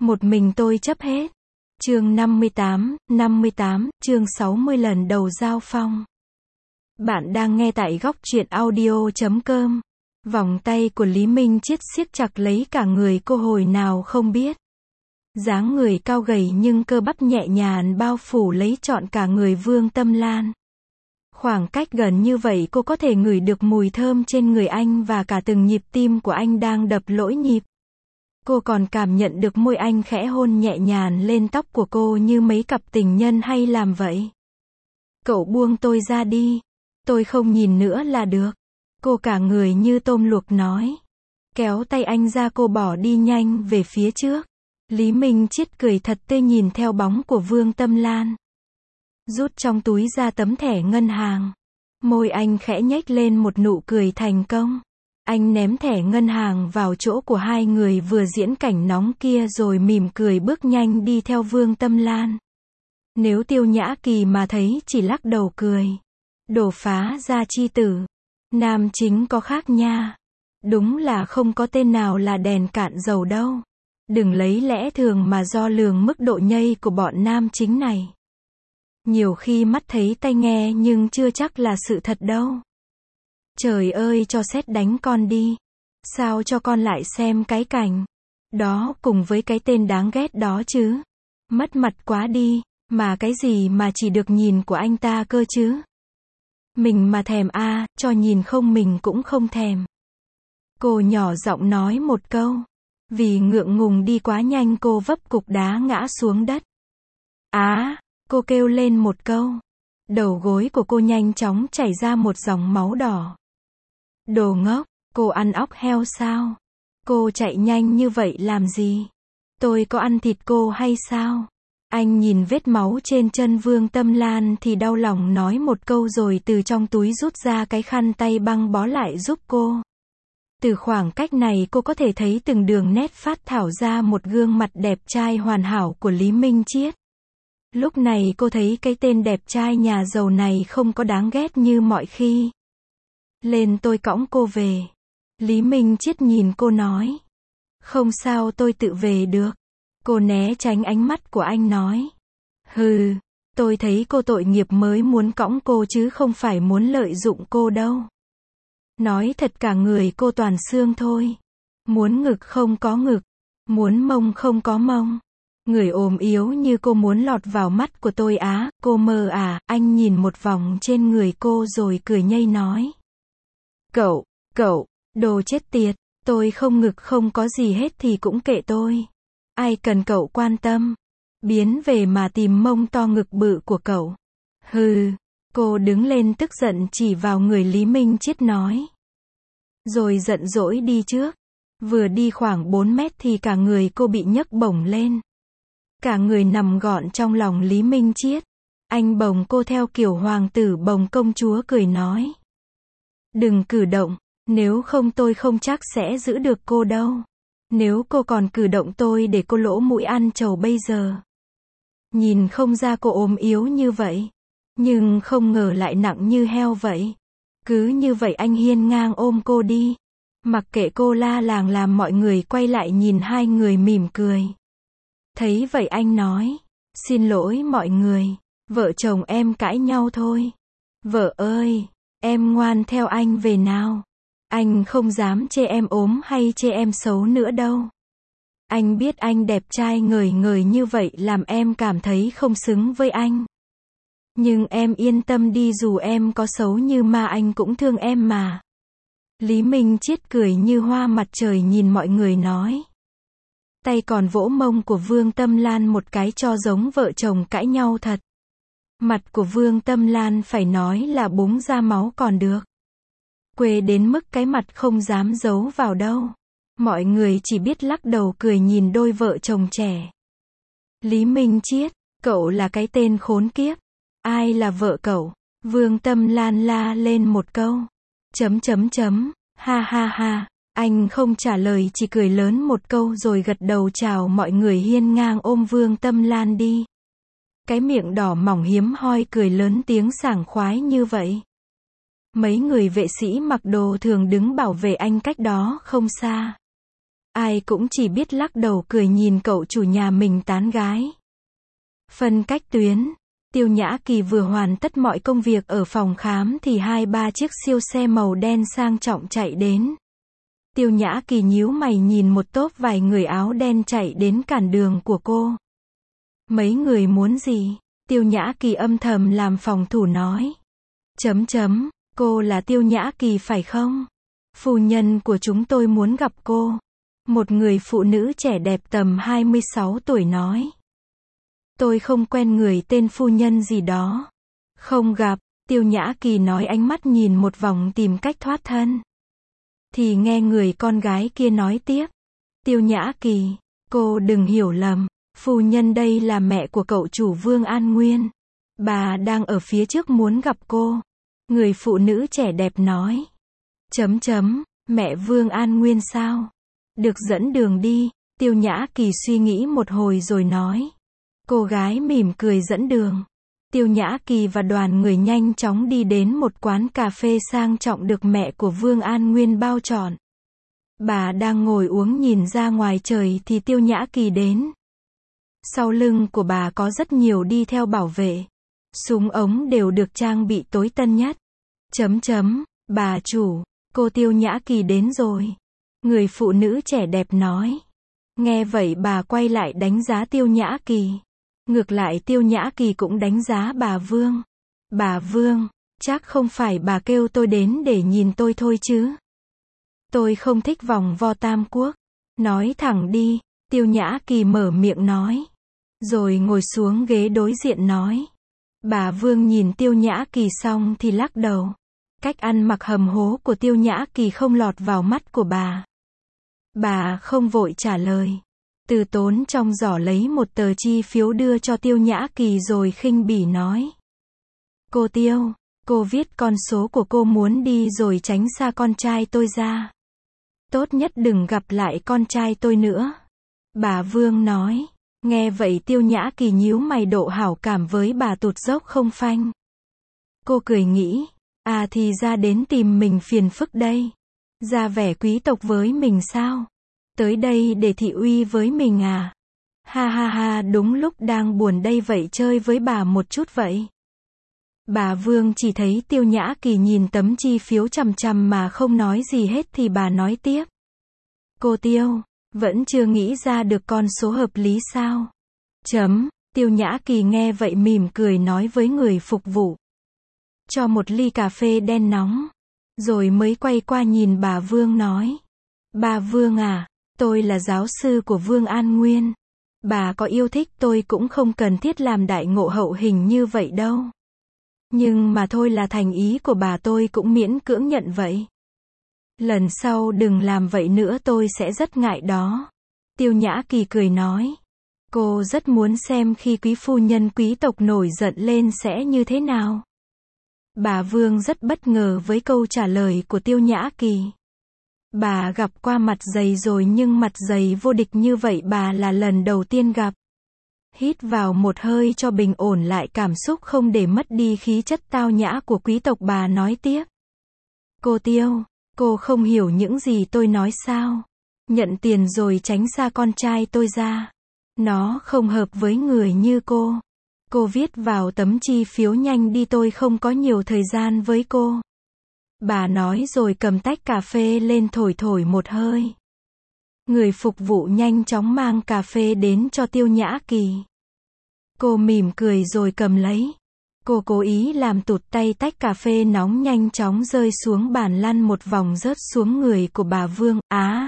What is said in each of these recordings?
Một mình tôi chấp hết. Chương 58, chương 60 lần đầu giao phong. Bạn đang nghe tại góc truyện audio.com. Vòng tay của Lý Minh Triết siết chặt lấy cả người cô hồi nào không biết. Dáng người cao gầy nhưng cơ bắp nhẹ nhàng bao phủ lấy trọn cả người Vương Tâm Lan. Khoảng cách gần như vậy cô có thể ngửi được mùi thơm trên người anh và cả từng nhịp tim của anh đang đập lỗi nhịp. Cô còn cảm nhận được môi anh khẽ hôn nhẹ nhàng lên tóc của cô như mấy cặp tình nhân hay làm vậy. Cậu buông tôi ra đi. Tôi không nhìn nữa là được. Cô cả người như tôm luộc nói. Kéo tay anh ra cô bỏ đi nhanh về phía trước. Lý Minh Triết cười thật tươi nhìn theo bóng của Vương Tâm Lan. Rút trong túi ra tấm thẻ ngân hàng. Môi anh khẽ nhếch lên một nụ cười thành công. Anh ném thẻ ngân hàng vào chỗ của hai người vừa diễn cảnh nóng kia rồi mỉm cười bước nhanh đi theo Vương Tâm Lan. Nếu Tiêu Nhã Kỳ mà thấy chỉ lắc đầu cười. Đổ phá ra chi tử. Nam chính có khác nha. Đúng là không có tên nào là đèn cạn dầu đâu. Đừng lấy lẽ thường mà đo lường mức độ nhây của bọn nam chính này. Nhiều khi mắt thấy tai nghe nhưng chưa chắc là sự thật đâu. Trời ơi cho sét đánh con đi. Sao cho con lại xem cái cảnh đó cùng với cái tên đáng ghét đó chứ. Mất mặt quá đi, mà cái gì mà chỉ được nhìn của anh ta cơ chứ. Mình mà thèm cho nhìn không mình cũng không thèm. Cô nhỏ giọng nói một câu. Vì ngượng ngùng đi quá nhanh cô vấp cục đá ngã xuống đất. Cô kêu lên một câu. Đầu gối của cô nhanh chóng chảy ra một dòng máu đỏ. Đồ ngốc, cô ăn óc heo sao? Cô chạy nhanh như vậy làm gì? Tôi có ăn thịt cô hay sao? Anh nhìn vết máu trên chân Vương Tâm Lan thì đau lòng nói một câu rồi từ trong túi rút ra cái khăn tay băng bó lại giúp cô. Từ khoảng cách này cô có thể thấy từng đường nét phác thảo ra một gương mặt đẹp trai hoàn hảo của Lý Minh Triết. Lúc này cô thấy cái tên đẹp trai nhà giàu này không có đáng ghét như mọi khi. Lên tôi cõng cô về. Lý Minh Triết nhìn cô nói. Không sao tôi tự về được. Cô né tránh ánh mắt của anh nói. Hừ, tôi thấy cô tội nghiệp mới muốn cõng cô chứ không phải muốn lợi dụng cô đâu. Nói thật cả người cô toàn xương thôi. Muốn ngực không có ngực. Muốn mông không có mông. Người ốm yếu như cô muốn lọt vào mắt của tôi cô mơ anh nhìn một vòng trên người cô rồi cười nhây nói. Cậu, đồ chết tiệt, tôi không ngực không có gì hết thì cũng kệ tôi. Ai cần cậu quan tâm. Biến về mà tìm mông to ngực bự của cậu. Hừ, cô đứng lên tức giận chỉ vào người Lý Minh Triết nói. Rồi giận dỗi đi trước. Vừa đi khoảng 4 mét thì cả người cô bị nhấc bổng lên. Cả người nằm gọn trong lòng Lý Minh Triết. Anh bồng cô theo kiểu hoàng tử bồng công chúa cười nói. Đừng cử động, nếu không tôi không chắc sẽ giữ được cô đâu. Nếu cô còn cử động tôi để cô lỗ mũi ăn trầu bây giờ. Nhìn không ra cô ốm yếu như vậy. Nhưng không ngờ lại nặng như heo vậy. Cứ như vậy anh hiên ngang ôm cô đi. Mặc kệ cô la làng làm mọi người quay lại nhìn hai người mỉm cười. Thấy vậy anh nói. Xin lỗi mọi người. Vợ chồng em cãi nhau thôi. Vợ ơi, em ngoan theo anh về nào. Anh không dám chê em ốm hay chê em xấu nữa đâu. Anh biết anh đẹp trai ngời ngời như vậy làm em cảm thấy không xứng với anh. Nhưng em yên tâm đi dù em có xấu như ma anh cũng thương em mà. Lý Minh Triết cười như hoa mặt trời nhìn mọi người nói. Tay còn vỗ mông của Vương Tâm Lan một cái cho giống vợ chồng cãi nhau thật. Mặt của Vương Tâm Lan phải nói là búng ra máu còn được. Quê đến mức cái mặt không dám giấu vào đâu. Mọi người chỉ biết lắc đầu cười nhìn đôi vợ chồng trẻ. Lý Minh Triết, cậu là cái tên khốn kiếp. Ai là vợ cậu? Vương Tâm Lan la lên một câu. Ha ha ha. Anh không trả lời chỉ cười lớn một câu rồi gật đầu chào mọi người hiên ngang ôm Vương Tâm Lan đi. Cái miệng đỏ mỏng hiếm hoi cười lớn tiếng sảng khoái như vậy. Mấy người vệ sĩ mặc đồ thường đứng bảo vệ anh cách đó không xa. Ai cũng chỉ biết lắc đầu cười nhìn cậu chủ nhà mình tán gái. Phân cách tuyến. Tiêu Nhã Kỳ vừa hoàn tất mọi công việc ở phòng khám thì 2-3 chiếc siêu xe màu đen sang trọng chạy đến. Tiêu Nhã Kỳ nhíu mày nhìn một tốp vài người áo đen chạy đến cản đường của cô. Mấy người muốn gì? Tiêu Nhã Kỳ âm thầm làm phòng thủ nói. Cô là Tiêu Nhã Kỳ phải không? Phu nhân của chúng tôi muốn gặp cô. Một người phụ nữ trẻ đẹp tầm 26 tuổi nói. Tôi không quen người tên phu nhân gì đó. Không gặp, Tiêu Nhã Kỳ nói ánh mắt nhìn một vòng tìm cách thoát thân. Thì nghe người con gái kia nói tiếp. Tiêu Nhã Kỳ, cô đừng hiểu lầm. Phu nhân đây là mẹ của cậu chủ Vương An Nguyên. Bà đang ở phía trước muốn gặp cô. Người phụ nữ trẻ đẹp nói. Mẹ Vương An Nguyên sao? Được dẫn đường đi. Tiêu Nhã Kỳ suy nghĩ một hồi rồi nói. Cô gái mỉm cười dẫn đường. Tiêu Nhã Kỳ và đoàn người nhanh chóng đi đến một quán cà phê sang trọng được mẹ của Vương An Nguyên bao trọn. Bà đang ngồi uống nhìn ra ngoài trời thì Tiêu Nhã Kỳ đến. Sau lưng của bà có rất nhiều đi theo bảo vệ. Súng ống đều được trang bị tối tân nhất. Bà chủ, cô Tiêu Nhã Kỳ đến rồi. Người phụ nữ trẻ đẹp nói. Nghe vậy bà quay lại đánh giá Tiêu Nhã Kỳ. Ngược lại Tiêu Nhã Kỳ cũng đánh giá bà Vương. Bà Vương, chắc không phải bà kêu tôi đến để nhìn tôi thôi chứ. Tôi không thích vòng vo tam quốc. Nói thẳng đi, Tiêu Nhã Kỳ mở miệng nói. Rồi ngồi xuống ghế đối diện nói. Bà Vương nhìn Tiêu Nhã Kỳ xong thì lắc đầu. Cách ăn mặc hầm hố của Tiêu Nhã Kỳ không lọt vào mắt của bà. Bà không vội trả lời. Từ tốn trong giỏ lấy một tờ chi phiếu đưa cho Tiêu Nhã Kỳ rồi khinh bỉ nói. Cô Tiêu, cô viết con số của cô muốn đi rồi tránh xa con trai tôi ra. Tốt nhất đừng gặp lại con trai tôi nữa. Bà Vương nói. Nghe vậy Tiêu Nhã Kỳ nhíu mày, độ hảo cảm với bà tụt dốc không phanh. Cô cười nghĩ. À thì ra đến tìm mình phiền phức đây. Ra vẻ quý tộc với mình sao? Tới đây để thị uy với mình à? Ha ha ha, đúng lúc đang buồn đây vậy chơi với bà một chút vậy. Bà Vương chỉ thấy Tiêu Nhã Kỳ nhìn tấm chi phiếu chằm chằm mà không nói gì hết thì bà nói tiếp. Cô Tiêu, vẫn chưa nghĩ ra được con số hợp lý sao? Tiêu Nhã Kỳ nghe vậy mỉm cười nói với người phục vụ. Cho một ly cà phê đen nóng. Rồi mới quay qua nhìn bà Vương nói. Bà Vương à, tôi là giáo sư của Vương An Nguyên. Bà có yêu thích tôi cũng không cần thiết làm đại ngộ hậu hình như vậy đâu. Nhưng mà thôi, là thành ý của bà tôi cũng miễn cưỡng nhận vậy. Lần sau đừng làm vậy nữa, tôi sẽ rất ngại đó. Tiêu Nhã Kỳ cười nói. Cô rất muốn xem khi quý phu nhân quý tộc nổi giận lên sẽ như thế nào. Bà Vương rất bất ngờ với câu trả lời của Tiêu Nhã Kỳ. Bà gặp qua mặt dày rồi nhưng mặt dày vô địch như vậy bà là lần đầu tiên gặp. Hít vào một hơi cho bình ổn lại cảm xúc không để mất đi khí chất tao nhã của quý tộc, bà nói tiếp. Cô Tiêu, cô không hiểu những gì tôi nói sao? Nhận tiền rồi tránh xa con trai tôi ra. Nó không hợp với người như cô. Cô viết vào tấm chi phiếu nhanh đi, tôi không có nhiều thời gian với cô. Bà nói rồi cầm tách cà phê lên thổi thổi một hơi. Người phục vụ nhanh chóng mang cà phê đến cho Tiêu Nhã Kỳ. Cô mỉm cười rồi cầm lấy. Cô cố ý làm tụt tay, tách cà phê nóng nhanh chóng rơi xuống bàn, lăn một vòng rớt xuống người của bà Vương. Á!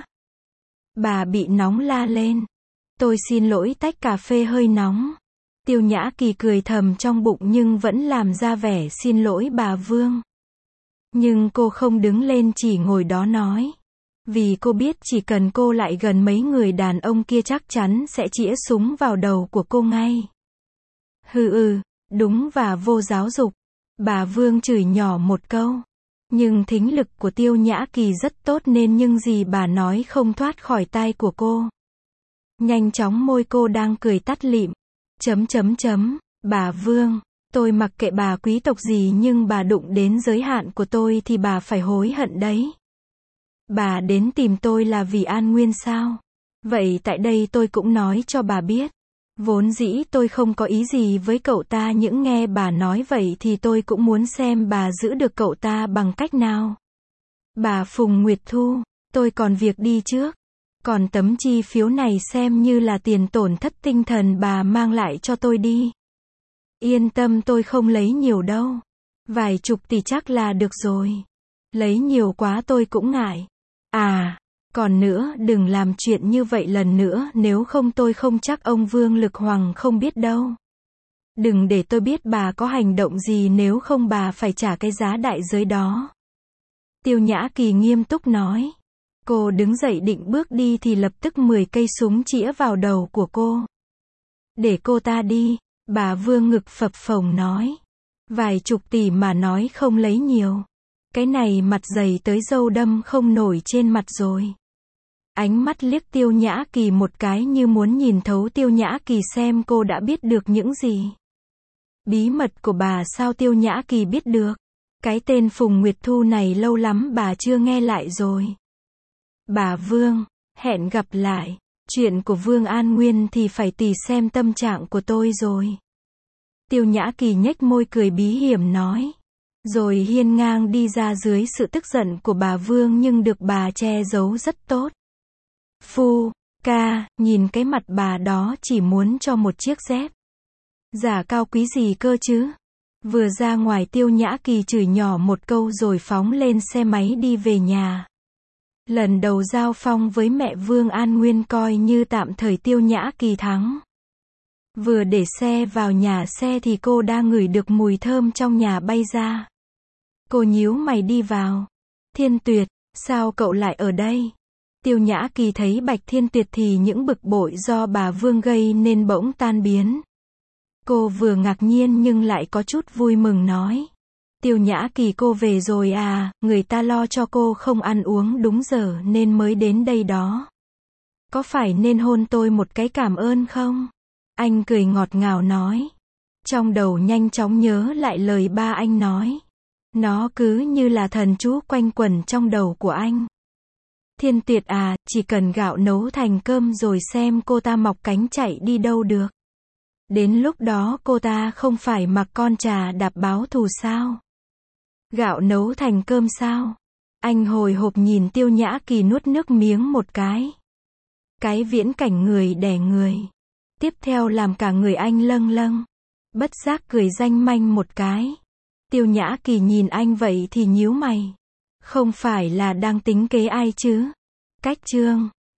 Bà bị nóng la lên. Tôi xin lỗi, tách cà phê hơi nóng. Tiêu Nhã Kỳ cười thầm trong bụng nhưng vẫn làm ra vẻ xin lỗi bà Vương. Nhưng cô không đứng lên, chỉ ngồi đó nói. Vì cô biết chỉ cần cô lại gần mấy người đàn ông kia chắc chắn sẽ chĩa súng vào đầu của cô ngay. Đúng và vô giáo dục. Bà Vương chửi nhỏ một câu. Nhưng thính lực của Tiêu Nhã Kỳ rất tốt nên những gì bà nói không thoát khỏi tai của cô. Nhanh chóng môi cô đang cười tắt lịm. Bà Vương, tôi mặc kệ bà quý tộc gì nhưng bà đụng đến giới hạn của tôi thì bà phải hối hận đấy. Bà đến tìm tôi là vì An Nguyên sao? Vậy tại đây tôi cũng nói cho bà biết. Vốn dĩ tôi không có ý gì với cậu ta, những nghe bà nói vậy thì tôi cũng muốn xem bà giữ được cậu ta bằng cách nào. Bà Phùng Nguyệt Thu, tôi còn việc đi trước. Còn tấm chi phiếu này xem như là tiền tổn thất tinh thần bà mang lại cho tôi đi. Yên tâm, tôi không lấy nhiều đâu. Vài chục tỷ chắc là được rồi. Lấy nhiều quá tôi cũng ngại. À, còn nữa, đừng làm chuyện như vậy lần nữa, nếu không tôi không chắc ông Vương Lực Hoàng không biết đâu. Đừng để tôi biết bà có hành động gì, nếu không bà phải trả cái giá đại giới đó. Tiêu Nhã Kỳ nghiêm túc nói. Cô đứng dậy định bước đi thì lập tức 10 cây súng chĩa vào đầu của cô. Để cô ta đi, bà Vương ngực phập phồng nói. Vài chục tỷ mà nói không lấy nhiều. Cái này mặt dày tới râu đâm không nổi trên mặt rồi. Ánh mắt liếc Tiêu Nhã Kỳ một cái như muốn nhìn thấu Tiêu Nhã Kỳ xem cô đã biết được những gì. Bí mật của bà sao Tiêu Nhã Kỳ biết được? Cái tên Phùng Nguyệt Thu này lâu lắm bà chưa nghe lại rồi. Bà Vương, hẹn gặp lại. Chuyện của Vương An Nguyên thì phải tùy xem tâm trạng của tôi rồi. Tiêu Nhã Kỳ nhếch môi cười bí hiểm nói. Rồi hiên ngang đi ra dưới sự tức giận của bà Vương nhưng được bà che giấu rất tốt. Phu, ca, nhìn cái mặt bà đó chỉ muốn cho một chiếc dép. Giả cao quý gì cơ chứ? Vừa ra ngoài Tiêu Nhã Kỳ chửi nhỏ một câu rồi phóng lên xe máy đi về nhà. Lần đầu giao phong với mẹ Vương An Nguyên coi như tạm thời Tiêu Nhã Kỳ thắng. Vừa để xe vào nhà xe thì cô đã ngửi được mùi thơm trong nhà bay ra. Cô nhíu mày đi vào. Thiên Tuyệt, sao cậu lại ở đây? Tiêu Nhã Kỳ thấy Bạch Thiên Tuyệt thì những bực bội do bà Vương gây nên bỗng tan biến. Cô vừa ngạc nhiên nhưng lại có chút vui mừng nói. Tiêu Nhã Kỳ, cô về rồi à, người ta lo cho cô không ăn uống đúng giờ nên mới đến đây đó. Có phải nên hôn tôi một cái cảm ơn không? Anh cười ngọt ngào nói. Trong đầu nhanh chóng nhớ lại lời ba anh nói. Nó cứ như là thần chú quanh quẩn trong đầu của anh. Thiên Tuyệt à, chỉ cần gạo nấu thành cơm rồi xem cô ta mọc cánh chạy đi đâu được. Đến lúc đó cô ta không phải mặc con trà đạp báo thù sao? Gạo nấu thành cơm sao? Anh hồi hộp nhìn Tiêu Nhã Kỳ nuốt nước miếng một cái. Cái viễn cảnh người đẻ người. Tiếp theo làm cả người anh lâng lâng. Bất giác cười danh manh một cái. Tiêu Nhã Kỳ nhìn anh vậy thì nhíu mày. Không phải là đang tính kế ai chứ? Cách chương